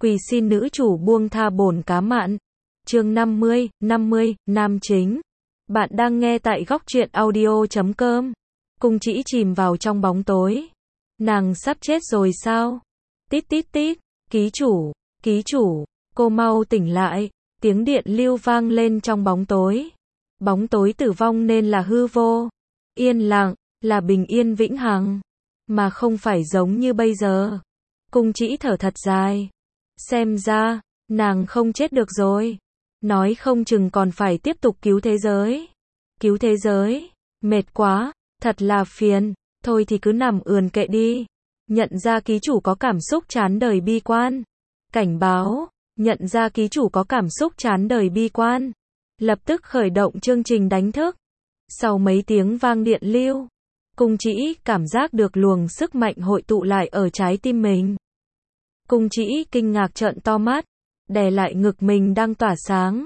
Quỳ xin nữ chủ buông tha bổn cá mặn. Chương 50, nam chính. Bạn đang nghe tại góc truyện audio.com. Cung Trĩ chìm vào trong bóng tối. Nàng sắp chết rồi sao? Tít tít tít, ký chủ, cô mau tỉnh lại. Tiếng điện lưu vang lên trong bóng tối. Bóng tối tử vong nên là hư vô. Yên lặng, là bình yên vĩnh hằng. Mà không phải giống như bây giờ. Cung Trĩ thở thật dài. Xem ra, nàng không chết được rồi. Nói không chừng còn phải tiếp tục cứu thế giới. Cứu thế giới? Mệt quá, thật là phiền. Thôi thì cứ nằm ườn kệ đi. Nhận ra ký chủ có cảm xúc chán đời bi quan. Cảnh báo, nhận ra ký chủ có cảm xúc chán đời bi quan. Lập tức khởi động chương trình đánh thức. Sau mấy tiếng vang điện lưu, Cung Trĩ cảm giác được luồng sức mạnh hội tụ lại ở trái tim mình. Cung Trĩ kinh ngạc trợn to mắt, đè lại ngực mình đang tỏa sáng.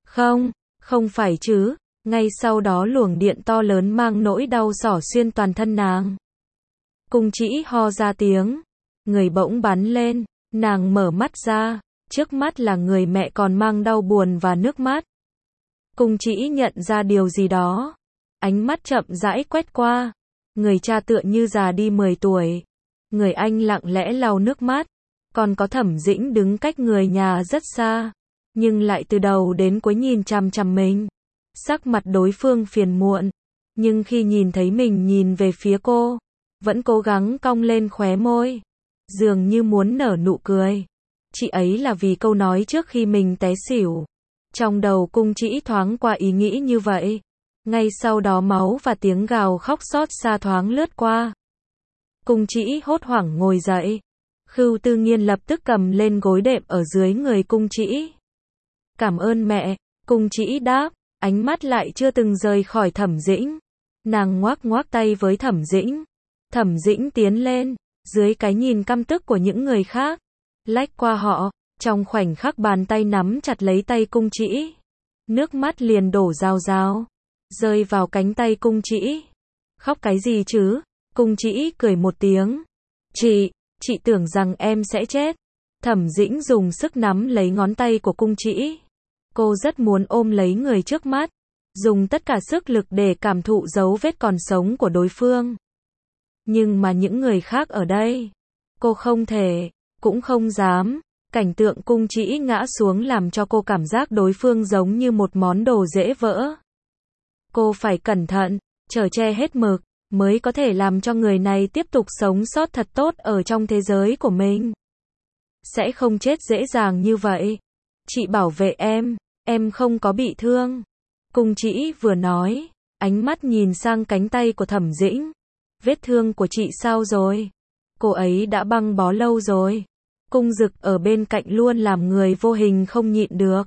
Không phải chứ. Ngay sau đó luồng điện to lớn mang nỗi đau xỏ xuyên toàn thân nàng. Cung Trĩ ho ra tiếng, người bỗng bắn lên, nàng mở mắt ra, trước mắt là người mẹ còn mang đau buồn và nước mắt. Cung Trĩ nhận ra điều gì đó, ánh mắt chậm rãi quét qua, người cha tựa như già đi 10 tuổi, người anh lặng lẽ lau nước mắt, còn có Thẩm Dĩnh đứng cách người nhà rất xa, nhưng lại từ đầu đến cuối nhìn chằm chằm mình. Sắc mặt đối phương phiền muộn, nhưng khi nhìn thấy mình nhìn về phía cô, vẫn cố gắng cong lên khóe môi, dường như muốn nở nụ cười. Chị ấy là vì câu nói trước khi mình té xỉu. Trong đầu Cung Trĩ thoáng qua ý nghĩ như vậy. Ngay sau đó máu và tiếng gào khóc xót xa thoáng lướt qua. Cung Trĩ hốt hoảng ngồi dậy. Khưu Tư Nghiên lập tức cầm lên gối đệm ở dưới người Cung Trĩ. Cảm ơn mẹ, Cung Trĩ đáp, ánh mắt lại chưa từng rời khỏi Thẩm Dĩnh. Nàng ngoác ngoác tay với Thẩm Dĩnh. Thẩm Dĩnh tiến lên, dưới cái nhìn căm tức của những người khác, lách qua họ, trong khoảnh khắc bàn tay nắm chặt lấy tay Cung Trĩ. Nước mắt liền đổ rào rào, rơi vào cánh tay Cung Trĩ. Khóc cái gì chứ? Cung Trĩ cười một tiếng. Chị tưởng rằng em sẽ chết. Thẩm Dĩnh dùng sức nắm lấy ngón tay của Cung Trĩ. Cô rất muốn ôm lấy người trước mắt, dùng tất cả sức lực để cảm thụ dấu vết còn sống của đối phương. Nhưng mà những người khác ở đây, cô không thể, cũng không dám. Cảnh tượng Cung Trĩ ngã xuống làm cho cô cảm giác đối phương giống như một món đồ dễ vỡ. Cô phải cẩn thận, chở che hết mực, mới có thể làm cho người này tiếp tục sống sót thật tốt ở trong thế giới của mình. Sẽ không chết dễ dàng như vậy. Chị bảo vệ em không có bị thương. Cung Trĩ vừa nói, ánh mắt nhìn sang cánh tay của Thẩm Dĩnh. Vết thương của chị sao rồi? Cô ấy đã băng bó lâu rồi. Cung Dực ở bên cạnh luôn làm người vô hình không nhịn được.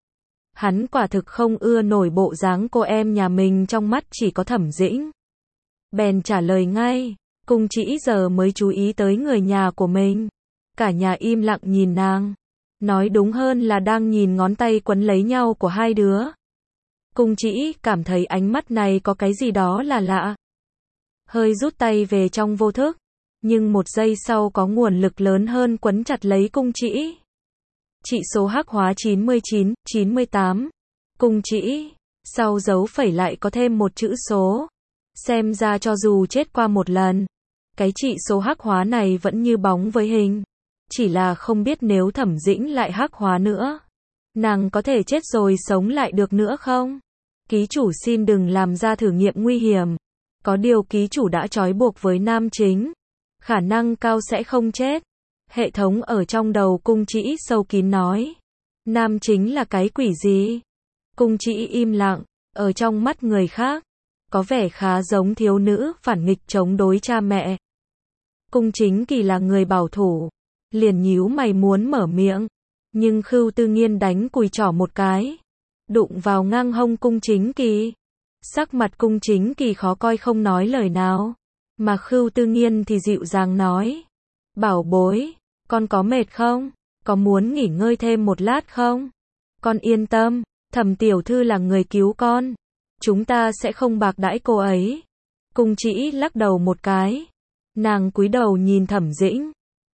Hắn quả thực không ưa nổi bộ dáng cô em nhà mình trong mắt chỉ có Thẩm Dĩnh. Bèn trả lời ngay, Cung Trĩ giờ mới chú ý tới người nhà của mình. Cả nhà im lặng nhìn nàng. Nói đúng hơn là đang nhìn ngón tay quấn lấy nhau của hai đứa. Cung Trĩ cảm thấy ánh mắt này có cái gì đó là lạ. Hơi rút tay về trong vô thức. Nhưng một giây sau có nguồn lực lớn hơn quấn chặt lấy Cung Trĩ. Trị số hắc hóa 99, 98. Cung Trĩ, sau dấu phẩy lại có thêm một chữ số. Xem ra cho dù chết qua một lần, cái trị số hắc hóa này vẫn như bóng với hình. Chỉ là không biết nếu Thẩm Dĩnh lại hắc hóa nữa, nàng có thể chết rồi sống lại được nữa không? Ký chủ xin đừng làm ra thử nghiệm nguy hiểm. Có điều ký chủ đã trói buộc với nam chính, khả năng cao sẽ không chết. Hệ thống ở trong đầu Cung Trĩ sâu kín nói. Nam chính là cái quỷ gì? Cung Trĩ im lặng, ở trong mắt người khác, có vẻ khá giống thiếu nữ phản nghịch chống đối cha mẹ. Cung Chính Kỳ là người bảo thủ, liền nhíu mày muốn mở miệng, nhưng Khưu Tư Nghiên đánh cùi trỏ một cái, đụng vào ngang hông Cung Chính Kỳ. Sắc mặt Cung Chính Kỳ khó coi không nói lời nào, mà Khưu Tư Nghiên thì dịu dàng nói, bảo bối, con có mệt không? Có muốn nghỉ ngơi thêm một lát không? Con yên tâm, Thẩm tiểu thư là người cứu con, chúng ta sẽ không bạc đãi cô ấy. Cung Trĩ lắc đầu một cái, nàng cúi đầu nhìn Thẩm Dĩnh,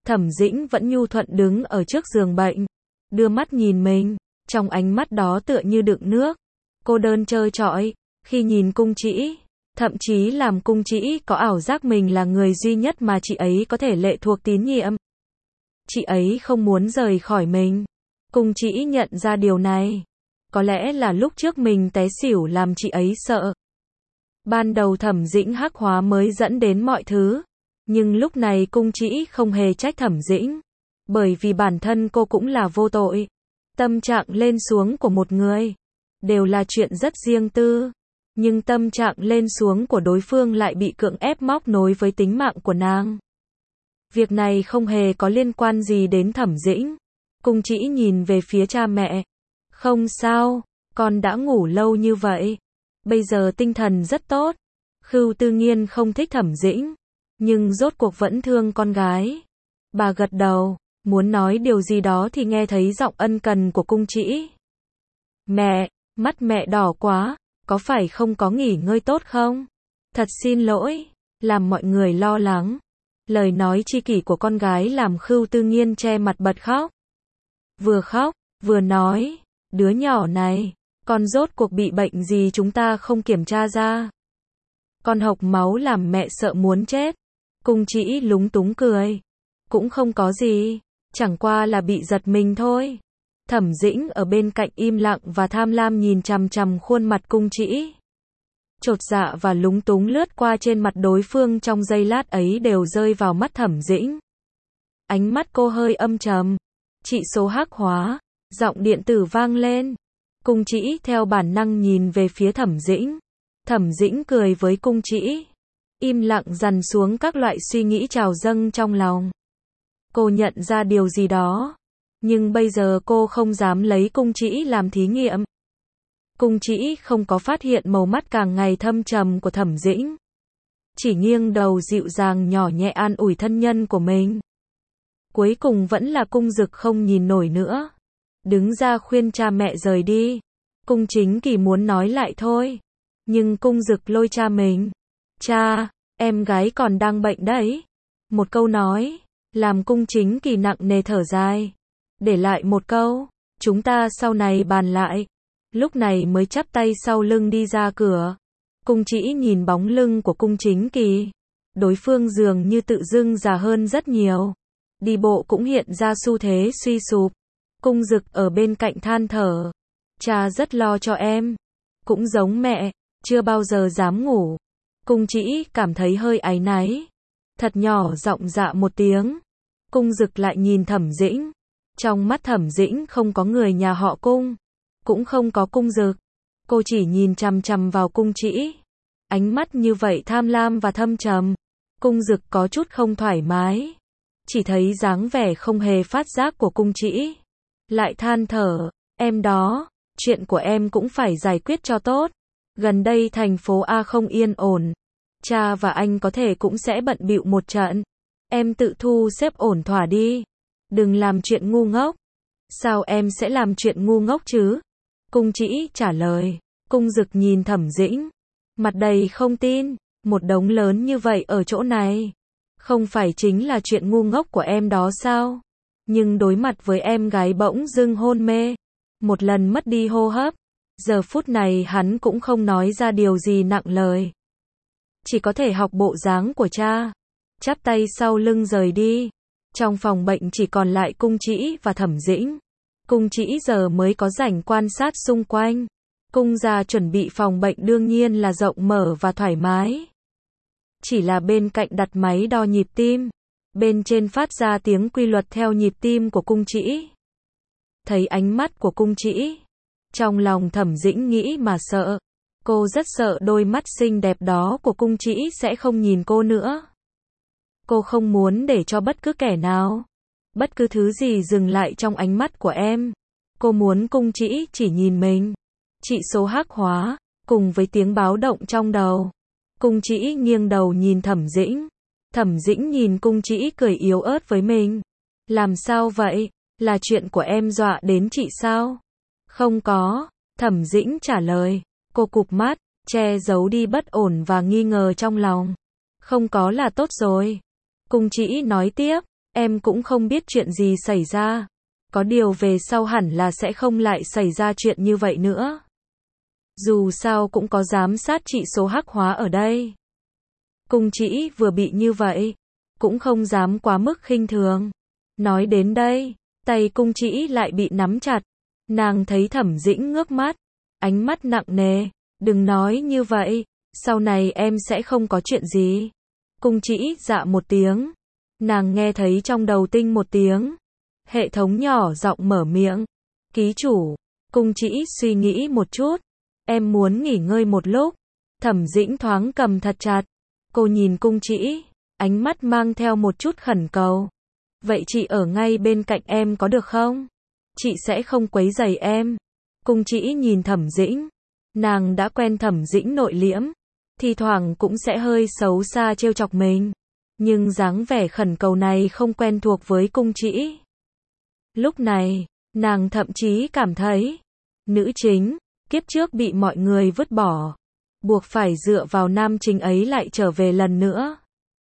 Thẩm Dĩnh vẫn nhu thuận đứng ở trước giường bệnh, đưa mắt nhìn mình, trong ánh mắt đó tựa như đựng nước, cô đơn trơ trọi, khi nhìn Cung Trĩ, thậm chí làm Cung Trĩ có ảo giác mình là người duy nhất mà chị ấy có thể lệ thuộc tín nhiệm. Chị ấy không muốn rời khỏi mình. Cung Trĩ nhận ra điều này. Có lẽ là lúc trước mình té xỉu làm chị ấy sợ. Ban đầu Thẩm Dĩnh hắc hóa mới dẫn đến mọi thứ. Nhưng lúc này Cung Trĩ không hề trách Thẩm Dĩnh. Bởi vì bản thân cô cũng là vô tội. Tâm trạng lên xuống của một người đều là chuyện rất riêng tư. Nhưng tâm trạng lên xuống của đối phương lại bị cưỡng ép móc nối với tính mạng của nàng. Việc này không hề có liên quan gì đến Thẩm Dĩnh. Cung Trĩ nhìn về phía cha mẹ. Không sao, con đã ngủ lâu như vậy. Bây giờ tinh thần rất tốt. Khưu Tư Nghiên không thích Thẩm Dĩnh, nhưng rốt cuộc vẫn thương con gái. Bà gật đầu, muốn nói điều gì đó thì nghe thấy giọng ân cần của Cung Trĩ. Mẹ, mắt mẹ đỏ quá, có phải không có nghỉ ngơi tốt không? Thật xin lỗi, làm mọi người lo lắng. Lời nói chi kỷ của con gái làm Khưu Tư Nghiên che mặt bật khóc. Vừa khóc, vừa nói, đứa nhỏ này, con rốt cuộc bị bệnh gì chúng ta không kiểm tra ra. Con hộc máu làm mẹ sợ muốn chết. Cung Trĩ lúng túng cười. Cũng không có gì, chẳng qua là bị giật mình thôi. Thẩm Dĩnh ở bên cạnh im lặng và tham lam nhìn chằm chằm khuôn mặt Cung Trĩ. Chột dạ và lúng túng lướt qua trên mặt đối phương trong giây lát ấy đều rơi vào mắt Thẩm Dĩnh. Ánh mắt cô hơi âm trầm. Trị số hắc hóa, giọng điện tử vang lên. Cung Trĩ theo bản năng nhìn về phía Thẩm Dĩnh. Thẩm Dĩnh cười với Cung Trĩ, im lặng dằn xuống các loại suy nghĩ trào dâng trong lòng. Cô nhận ra điều gì đó, nhưng bây giờ cô không dám lấy Cung Trĩ làm thí nghiệm. Cung Trĩ không có phát hiện màu mắt càng ngày thâm trầm của Thẩm Dĩnh, chỉ nghiêng đầu dịu dàng nhỏ nhẹ an ủi thân nhân của mình. Cuối cùng vẫn là Cung Dực không nhìn nổi nữa, đứng ra khuyên cha mẹ rời đi. Cung Chính Kỳ muốn nói lại thôi, nhưng Cung Dực lôi cha mình. Cha, em gái còn đang bệnh đấy. Một câu nói, làm Cung Chính Kỳ nặng nề thở dài. Để lại một câu, chúng ta sau này bàn lại. Lúc này mới chắp tay sau lưng đi ra cửa. Cung Trĩ nhìn bóng lưng của Cung Chính Kỳ. Đối phương dường như tự dưng già hơn rất nhiều. Đi bộ cũng hiện ra xu thế suy sụp. Cung Dực ở bên cạnh than thở. Cha rất lo cho em. Cũng giống mẹ, chưa bao giờ dám ngủ. Cung Trĩ cảm thấy hơi áy náy. Thật nhỏ giọng dạ một tiếng. Cung Dực lại nhìn Thẩm Dĩnh. Trong mắt Thẩm Dĩnh không có người nhà họ Cung. Cũng không có Cung Dực. Cô chỉ nhìn chằm chằm vào Cung Trĩ. Ánh mắt như vậy tham lam và thâm trầm. Cung Dực có chút không thoải mái. Chỉ thấy dáng vẻ không hề phát giác của Cung Trĩ. Lại than thở, em đó, chuyện của em cũng phải giải quyết cho tốt. Gần đây thành phố A không yên ổn. Cha và anh có thể cũng sẽ bận bịu một trận. Em tự thu xếp ổn thỏa đi. Đừng làm chuyện ngu ngốc. Sao em sẽ làm chuyện ngu ngốc chứ? Cung Trĩ trả lời. Cung Dực nhìn Thẩm Dĩnh. Mặt đầy không tin. Một đống lớn như vậy ở chỗ này. Không phải chính là chuyện ngu ngốc của em đó sao? Nhưng đối mặt với em gái bỗng dưng hôn mê. Một lần mất đi hô hấp. Giờ phút này hắn cũng không nói ra điều gì nặng lời. Chỉ có thể học bộ dáng của cha. Chắp tay sau lưng rời đi. Trong phòng bệnh chỉ còn lại Cung Trĩ và Thẩm Dĩnh. Cung Trĩ giờ mới có rảnh quan sát xung quanh. Cung gia chuẩn bị phòng bệnh đương nhiên là rộng mở và thoải mái. Chỉ là bên cạnh đặt máy đo nhịp tim. Bên trên phát ra tiếng quy luật theo nhịp tim của Cung Trĩ. Thấy ánh mắt của Cung Trĩ. Trong lòng Thẩm Dĩnh nghĩ mà sợ. Cô rất sợ đôi mắt xinh đẹp đó của Cung Trĩ sẽ không nhìn cô nữa. Cô không muốn để cho bất cứ kẻ nào, bất cứ thứ gì dừng lại trong ánh mắt của em. Cô muốn Cung Trĩ chỉ nhìn mình. Trị số hắc hóa, cùng với tiếng báo động trong đầu. Cung Trĩ nghiêng đầu nhìn Thẩm Dĩnh. Thẩm Dĩnh nhìn Cung Trĩ cười yếu ớt với mình. Làm sao vậy? Là chuyện của em dọa đến chị sao? Không có, Thẩm Dĩnh trả lời. Cô cụp mắt, che giấu đi bất ổn và nghi ngờ trong lòng. Không có là tốt rồi. Cung Trĩ nói tiếp, Em cũng không biết chuyện gì xảy ra. Có điều về sau hẳn là sẽ không lại xảy ra chuyện như vậy nữa. Dù sao cũng có giám sát trị số hắc hóa ở đây. Cung Trĩ vừa bị như vậy, cũng không dám quá mức khinh thường. Nói đến đây, tay Cung Trĩ lại bị nắm chặt. Nàng thấy Thẩm Dĩnh ngước mắt, ánh mắt nặng nề. Đừng nói như vậy, sau này em sẽ không có chuyện gì. Cung Trĩ dạ một tiếng. Nàng nghe thấy trong đầu tinh một tiếng. Hệ thống nhỏ giọng mở miệng. Ký chủ. Cung Trĩ suy nghĩ một chút. Em muốn nghỉ ngơi một lúc. Thẩm Dĩnh thoáng cầm thật chặt. Cô nhìn Cung Trĩ, ánh mắt mang theo một chút khẩn cầu. Vậy chị ở ngay bên cạnh em có được không? Chị sẽ không quấy rầy em. Cung Trĩ nhìn Thẩm Dĩnh. Nàng đã quen Thẩm Dĩnh nội liễm, thi thoảng cũng sẽ hơi xấu xa trêu chọc mình. Nhưng dáng vẻ khẩn cầu này không quen thuộc với Cung Trĩ. Lúc này, nàng thậm chí cảm thấy, nữ chính, kiếp trước bị mọi người vứt bỏ, buộc phải dựa vào nam chính ấy lại trở về lần nữa.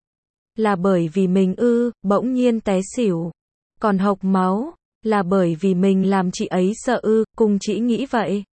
Là bởi vì mình bỗng nhiên té xỉu, còn hộc máu, là bởi vì mình làm chị ấy sợ Cung Trĩ nghĩ vậy.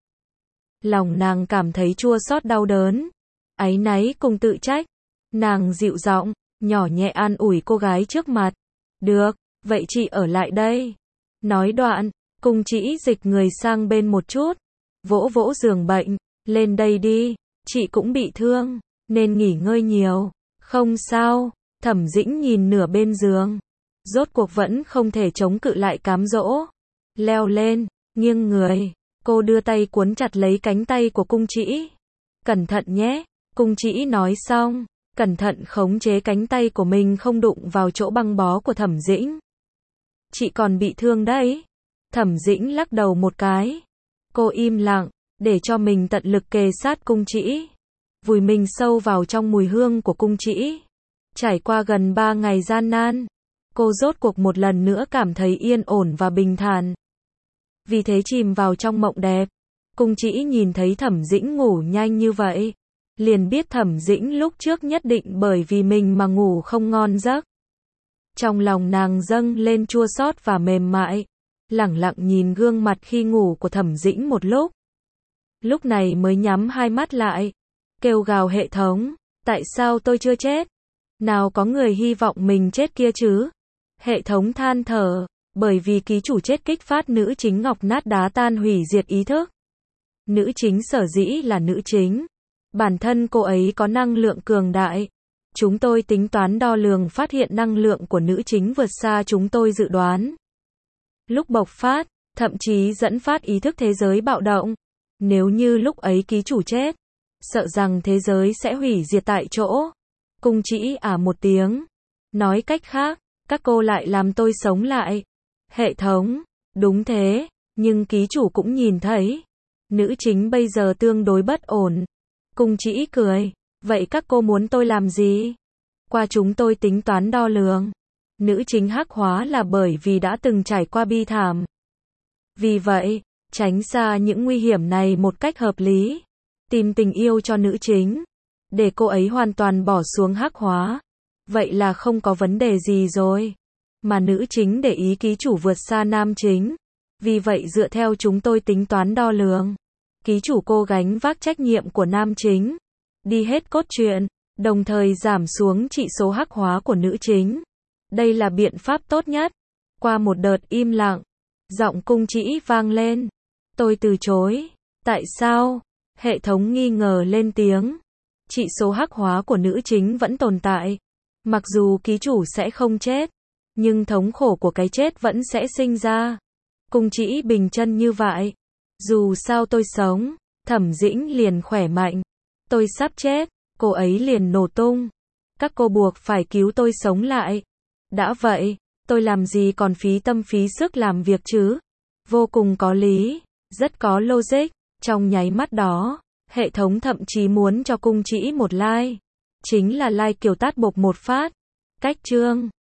Lòng nàng cảm thấy chua xót đau đớn, áy náy cùng tự trách. Nàng dịu giọng, nhỏ nhẹ an ủi cô gái trước mặt. Được, vậy chị ở lại đây. Nói đoạn, Cung Trĩ dịch người sang bên một chút, vỗ vỗ giường bệnh, lên đây đi, chị cũng bị thương, nên nghỉ ngơi nhiều. Không sao, Thẩm Dĩnh nhìn nửa bên giường, rốt cuộc vẫn không thể chống cự lại cám dỗ. Leo lên, nghiêng người, cô đưa tay cuốn chặt lấy cánh tay của Cung Trĩ. Cẩn thận nhé, Cung Trĩ nói xong, cẩn thận khống chế cánh tay của mình không đụng vào chỗ băng bó của Thẩm Dĩnh. Chị còn bị thương đấy. Thẩm Dĩnh lắc đầu một cái. Cô im lặng, để cho mình tận lực kề sát Cung Trĩ, vùi mình sâu vào trong mùi hương của Cung Trĩ. Trải qua gần 3 ngày gian nan, cô rốt cuộc một lần nữa cảm thấy yên ổn và bình thản. Vì thế chìm vào trong mộng đẹp. Cung Trĩ nhìn thấy Thẩm Dĩnh ngủ nhanh như vậy, liền biết Thẩm Dĩnh lúc trước nhất định bởi vì mình mà ngủ không ngon giấc. Trong lòng nàng dâng lên chua xót và mềm mại, lẳng lặng nhìn gương mặt khi ngủ của Thẩm Dĩnh một lúc. Lúc này mới nhắm hai mắt lại, kêu gào hệ thống, tại sao tôi chưa chết? Nào có người hy vọng mình chết kia chứ? Hệ thống than thở, bởi vì ký chủ chết kích phát nữ chính ngọc nát đá tan hủy diệt ý thức. Nữ chính sở dĩ là nữ chính, bản thân cô ấy có năng lượng cường đại. Chúng tôi tính toán đo lường phát hiện năng lượng của nữ chính vượt xa chúng tôi dự đoán. Lúc bộc phát, thậm chí dẫn phát ý thức thế giới bạo động. Nếu như lúc ấy ký chủ chết, sợ rằng thế giới sẽ hủy diệt tại chỗ. Cung Trĩ một tiếng. Nói cách khác, các cô lại làm tôi sống lại. Hệ thống, đúng thế, nhưng ký chủ cũng nhìn thấy. Nữ chính bây giờ tương đối bất ổn. Cung Trĩ cười. Vậy các cô muốn tôi làm gì? Qua chúng tôi tính toán đo lường. Nữ chính hắc hóa là bởi vì đã từng trải qua bi thảm. Vì vậy, tránh xa những nguy hiểm này một cách hợp lý. Tìm tình yêu cho nữ chính, để cô ấy hoàn toàn bỏ xuống hắc hóa. Vậy là không có vấn đề gì rồi. Mà nữ chính để ý ký chủ vượt xa nam chính. Vì vậy dựa theo chúng tôi tính toán đo lường, ký chủ cô gánh vác trách nhiệm của nam chính. Đi hết cốt truyện, đồng thời giảm xuống trị số hắc hóa của nữ chính. Đây là biện pháp tốt nhất. Qua một đợt im lặng, giọng Cung Trĩ vang lên. Tôi từ chối. Tại sao? Hệ thống nghi ngờ lên tiếng. Trị số hắc hóa của nữ chính vẫn tồn tại. Mặc dù ký chủ sẽ không chết, nhưng thống khổ của cái chết vẫn sẽ sinh ra. Cung Trĩ bình chân như vậy. Dù sao tôi sống, Thẩm Dĩnh liền khỏe mạnh. Tôi sắp chết, cô ấy liền nổ tung. Các cô buộc phải cứu tôi sống lại. Đã vậy, tôi làm gì còn phí tâm phí sức làm việc chứ? Vô cùng có lý, rất có logic. Trong nháy mắt đó, hệ thống thậm chí muốn cho Cung Trĩ một like. Chính là like kiểu tát bộc một phát. Cách chương